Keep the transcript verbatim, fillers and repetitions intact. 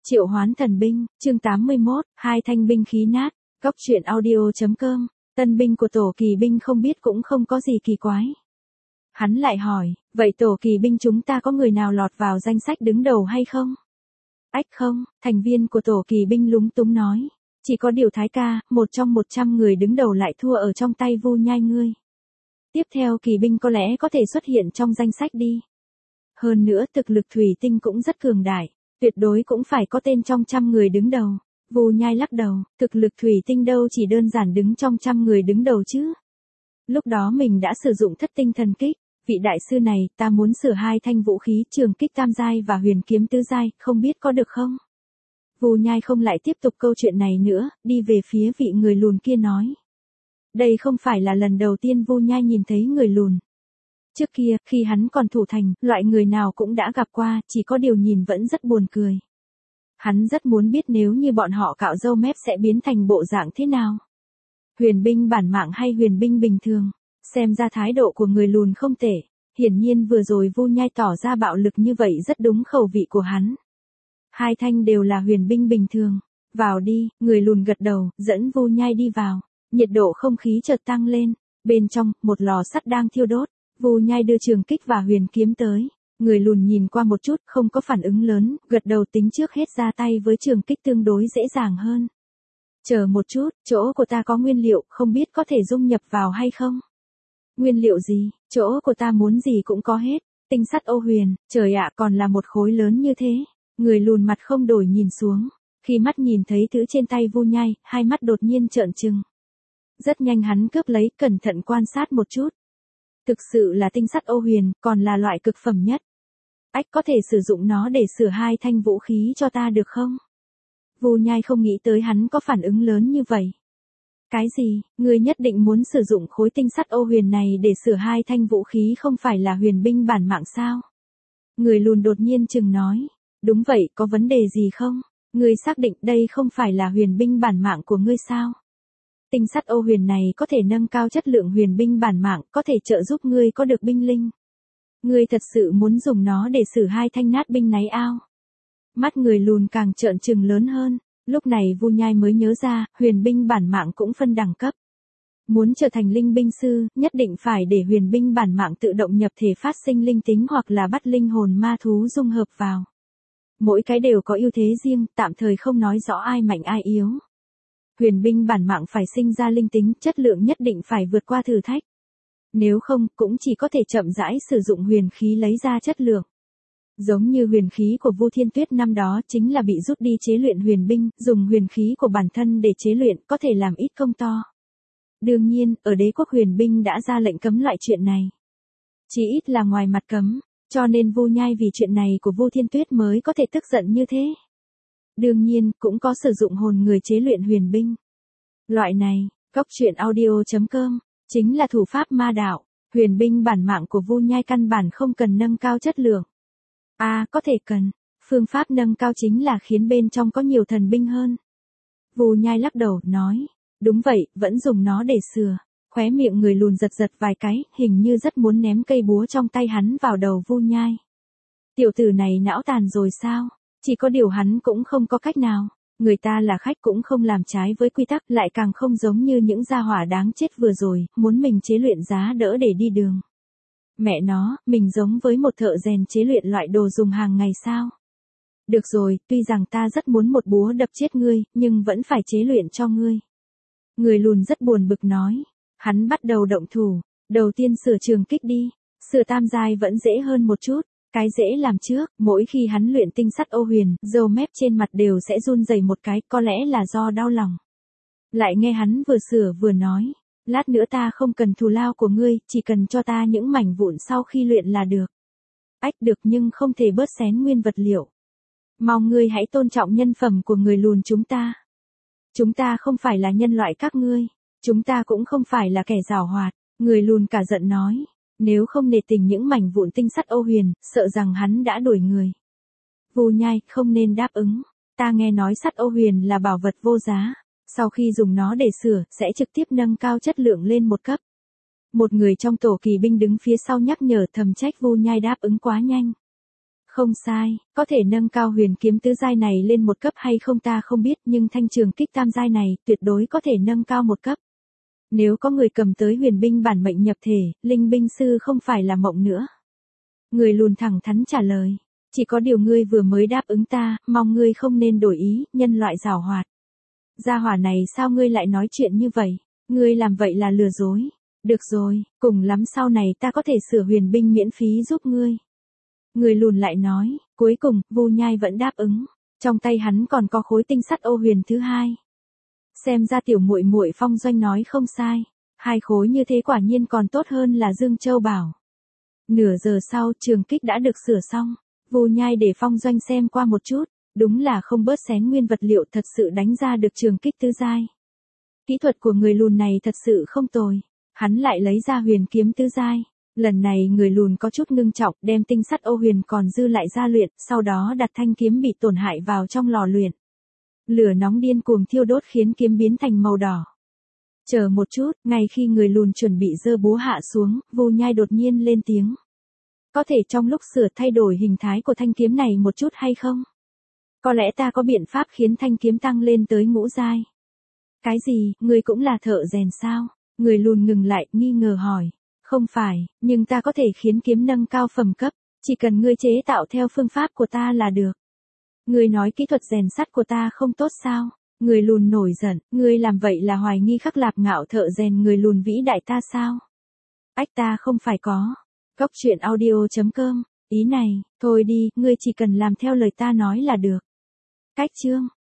Triệu hoán thần binh, chương tám mươi mốt, hai thanh binh khí nát, góc truyện audio.com, tân binh của tổ kỳ binh không biết cũng không có gì kỳ quái. Hắn lại hỏi, vậy tổ kỳ binh chúng ta có người nào lọt vào danh sách đứng đầu hay không? Ách không, thành viên của tổ kỳ binh lúng túng nói, chỉ có Điều Thái ca, một trong một trăm người đứng đầu lại thua ở trong tay Vu Nhai ngươi. Tiếp theo kỳ binh có lẽ có thể xuất hiện trong danh sách đi. Hơn nữa thực lực thủy tinh cũng rất cường đại, tuyệt đối cũng phải có tên trong trăm người đứng đầu. Vu Nhai lắc đầu, thực lực thủy tinh đâu chỉ đơn giản đứng trong trăm người đứng đầu chứ. Lúc đó mình đã sử dụng thất tinh thần kích, vị đại sư này, ta muốn sửa hai thanh vũ khí trường kích tam giai và huyền kiếm tứ giai, không biết có được không? Vu Nhai không lại tiếp tục câu chuyện này nữa, đi về phía vị người lùn kia nói. Đây không phải là lần đầu tiên Vu Nhai nhìn thấy người lùn. Trước kia, khi hắn còn thủ thành, loại người nào cũng đã gặp qua, chỉ có điều nhìn vẫn rất buồn cười. Hắn rất muốn biết nếu như bọn họ cạo râu mép sẽ biến thành bộ dạng thế nào. Huyền binh bản mạng hay huyền binh bình thường, xem ra thái độ của người lùn không tệ. Hiển nhiên vừa rồi Vu Nhai tỏ ra bạo lực như vậy rất đúng khẩu vị của hắn. Hai thanh đều là huyền binh bình thường. Vào đi, người lùn gật đầu, dẫn Vu Nhai đi vào. Nhiệt độ không khí chợt tăng lên. Bên trong, một lò sắt đang thiêu đốt. Vu Nhai đưa trường kích và huyền kiếm tới. Người lùn nhìn qua một chút, không có phản ứng lớn, gật đầu tính trước hết ra tay với trường kích tương đối dễ dàng hơn. Chờ một chút, chỗ của ta có nguyên liệu, không biết có thể dung nhập vào hay không? Nguyên liệu gì? Chỗ của ta muốn gì cũng có hết. Tinh sắt ô huyền, trời ạ, còn là một khối lớn như thế. Người lùn mặt không đổi nhìn xuống. Khi mắt nhìn thấy thứ trên tay Vu Nhai, hai mắt đột nhiên trợn trừng. Rất nhanh hắn cướp lấy, cẩn thận quan sát một chút. Thực sự là tinh sắt ô huyền, còn là loại cực phẩm nhất. Ách có thể sử dụng nó để sửa hai thanh vũ khí cho ta được không? Vu Nhai không nghĩ tới hắn có phản ứng lớn như vậy. Cái gì, ngươi nhất định muốn sử dụng khối tinh sắt ô huyền này để sửa hai thanh vũ khí không phải là huyền binh bản mạng sao? Người lùn đột nhiên chừng nói, đúng vậy, có vấn đề gì không? Ngươi xác định đây không phải là huyền binh bản mạng của ngươi sao? Tinh sắt ô huyền này có thể nâng cao chất lượng huyền binh bản mạng, có thể trợ giúp ngươi có được binh linh. Ngươi thật sự muốn dùng nó để sửa hai thanh nát binh náy ao? Mắt người lùn càng trợn trừng lớn hơn, lúc này Vu Nhai mới nhớ ra, huyền binh bản mạng cũng phân đẳng cấp. Muốn trở thành linh binh sư, nhất định phải để huyền binh bản mạng tự động nhập thể phát sinh linh tính hoặc là bắt linh hồn ma thú dung hợp vào. Mỗi cái đều có ưu thế riêng, tạm thời không nói rõ ai mạnh ai yếu. Huyền binh bản mạng phải sinh ra linh tính, chất lượng nhất định phải vượt qua thử thách. Nếu không, cũng chỉ có thể chậm rãi sử dụng huyền khí lấy ra chất lượng. Giống như huyền khí của Vu Thiên Tuyết năm đó chính là bị rút đi chế luyện huyền binh, dùng huyền khí của bản thân để chế luyện, có thể làm ít công to. Đương nhiên, ở đế quốc huyền binh đã ra lệnh cấm loại chuyện này. Chỉ ít là ngoài mặt cấm, cho nên Vu Nhai vì chuyện này của Vu Thiên Tuyết mới có thể tức giận như thế. Đương nhiên, cũng có sử dụng hồn người chế luyện huyền binh. Loại này, góc truyện audio.com, chính là thủ pháp ma đạo, huyền binh bản mạng của Vu Nhai căn bản không cần nâng cao chất lượng. À, có thể cần, phương pháp nâng cao chính là khiến bên trong có nhiều thần binh hơn. Vu Nhai lắc đầu, nói, đúng vậy, vẫn dùng nó để sửa. Khóe miệng người lùn giật giật vài cái, hình như rất muốn ném cây búa trong tay hắn vào đầu Vu Nhai. Tiểu tử này não tàn rồi sao? Chỉ có điều hắn cũng không có cách nào. Người ta là khách cũng không làm trái với quy tắc, lại càng không giống như những gia hỏa đáng chết vừa rồi, muốn mình chế luyện giá đỡ để đi đường. Mẹ nó, mình giống với một thợ rèn chế luyện loại đồ dùng hàng ngày sao? Được rồi, tuy rằng ta rất muốn một búa đập chết ngươi, nhưng vẫn phải chế luyện cho ngươi. Người lùn rất buồn bực nói. Hắn bắt đầu động thủ. Đầu tiên sửa trường kích đi. Sửa tam giai vẫn dễ hơn một chút. Cái dễ làm trước, mỗi khi hắn luyện tinh sắt ô huyền, râu mép trên mặt đều sẽ run rẩy một cái, có lẽ là do đau lòng. Lại nghe hắn vừa sửa vừa nói. Lát nữa ta không cần thù lao của ngươi, chỉ cần cho ta những mảnh vụn sau khi luyện là được. Ách được nhưng không thể bớt xén nguyên vật liệu. Mong ngươi hãy tôn trọng nhân phẩm của người lùn chúng ta. Chúng ta không phải là nhân loại các ngươi. Chúng ta cũng không phải là kẻ giảo hoạt. Người lùn cả giận nói. Nếu không nể tình những mảnh vụn tinh sắt ô huyền, sợ rằng hắn đã đuổi người. Vu Nhai, không nên đáp ứng. Ta nghe nói sắt ô huyền là bảo vật vô giá. Sau khi dùng nó để sửa, sẽ trực tiếp nâng cao chất lượng lên một cấp. Một người trong tổ kỳ binh đứng phía sau nhắc nhở, thầm trách Vu Nhai đáp ứng quá nhanh. Không sai, có thể nâng cao huyền kiếm tứ giai này lên một cấp hay không ta không biết, nhưng thanh trường kích tam giai này tuyệt đối có thể nâng cao một cấp. Nếu có người cầm tới huyền binh bản mệnh nhập thể, linh binh sư không phải là mộng nữa. Người lùn thẳng thắn trả lời. Chỉ có điều ngươi vừa mới đáp ứng ta, mong ngươi không nên đổi ý, nhân loại giảo hoạt. Gia hỏa này sao ngươi lại nói chuyện như vậy? Ngươi làm vậy là lừa dối. Được rồi, cùng lắm sau này ta có thể sửa huyền binh miễn phí giúp ngươi. Người lùn lại nói, cuối cùng, Vu Nhai vẫn đáp ứng. Trong tay hắn còn có khối tinh sắt ô huyền thứ hai. Xem ra tiểu muội muội Phong Doanh nói không sai. Hai khối như thế quả nhiên còn tốt hơn là Dương Châu bảo. Nửa giờ sau, trường kích đã được sửa xong. Vu Nhai để Phong Doanh xem qua một chút. Đúng là không bớt xén nguyên vật liệu, thật sự đánh ra được trường kích tứ giai. Kỹ thuật của người lùn này thật sự không tồi. Hắn lại lấy ra huyền kiếm tứ giai. Lần này người lùn có chút ngưng trọng, đem tinh sắt ô huyền còn dư lại ra luyện, sau đó đặt thanh kiếm bị tổn hại vào trong lò luyện. Lửa nóng điên cuồng thiêu đốt khiến kiếm biến thành màu đỏ. Chờ một chút, ngay khi người lùn chuẩn bị giơ búa hạ xuống, Vu Nhai đột nhiên lên tiếng. Có thể trong lúc sửa thay đổi hình thái của thanh kiếm này một chút hay không? Có lẽ ta có biện pháp khiến thanh kiếm tăng lên tới ngũ giai. Cái gì, ngươi cũng là thợ rèn sao? Người lùn ngừng lại, nghi ngờ hỏi. Không phải, nhưng ta có thể khiến kiếm nâng cao phẩm cấp, chỉ cần ngươi chế tạo theo phương pháp của ta là được. Ngươi nói kỹ thuật rèn sắt của ta không tốt sao? Người lùn nổi giận, ngươi làm vậy là hoài nghi Khắc Lạp Ngạo thợ rèn người lùn vĩ đại ta sao? Ách ta không phải có. Cốc truyện audio chấm com, ý này, thôi đi, ngươi chỉ cần làm theo lời ta nói là được. Cách chương